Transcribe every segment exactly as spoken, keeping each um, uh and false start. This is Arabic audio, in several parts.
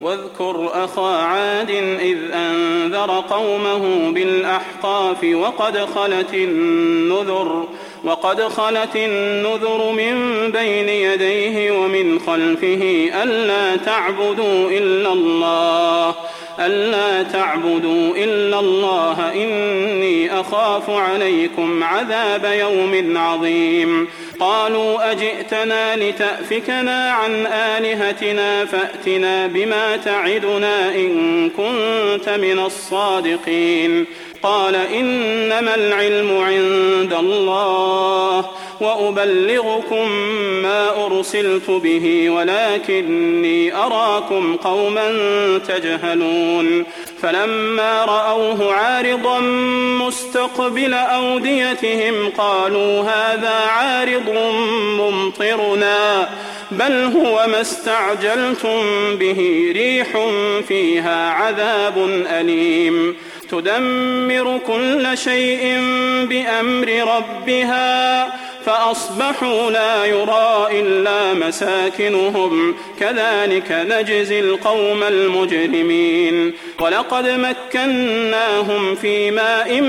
واذكر أخا عاد إذ أنذر قومه بالأحقاف وقد خلت النذر وقد خلت النذر من بين يديه ومن خلفه ألا تعبدوا إلا الله ألا تعبدوا إلا الله إني أخاف عليكم عذاب يوم عظيم. قالوا أجئتنا لتأفكنا عن آلهتنا فأتنا بما تعدنا إن كنت من الصادقين. قال إنما العلم عند الله وأبلغكم ما أرسلت به ولكني أراكم قوما تجهلون. فلما رأوه عارضا مستقبل أوديتهم قالوا هذا عارض ممطرنا بل هو ما استعجلتم به ريح فيها عذاب أليم تدمر كل شيء بأمر ربها فأصبحوا لا يرى إلا مساكنهم كذلك نجزي القوم المجرمين. ولقد مكناهم في ماء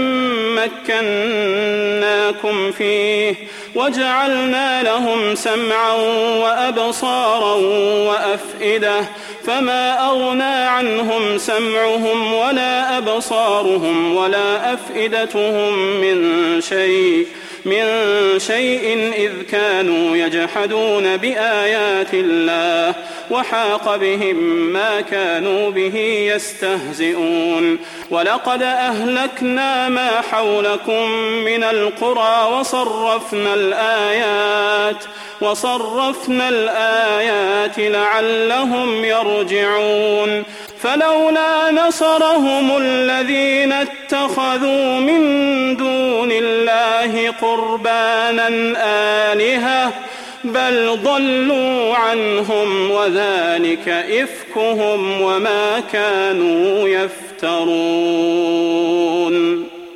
مكناكم فيه وجعلنا لهم سمعا وأبصارا وأفئدة فما أغنى عنهم سمعهم ولا أبصارهم ولا أفئدتهم من شيء من شيء إذ كانوا يجحدون بآيات الله وحاق بهم ما كانوا به يستهزئون. ولقد أهلكنا ما حولكم من القرى وصرفنا الآيات وصرفنا الآيات لعلهم يرجعون. فلولا نصرهم الذين اتخذوا من دون الله قربانا آلهة بل ضلوا عنهم وذلك إفكهم وما كانوا يفترون.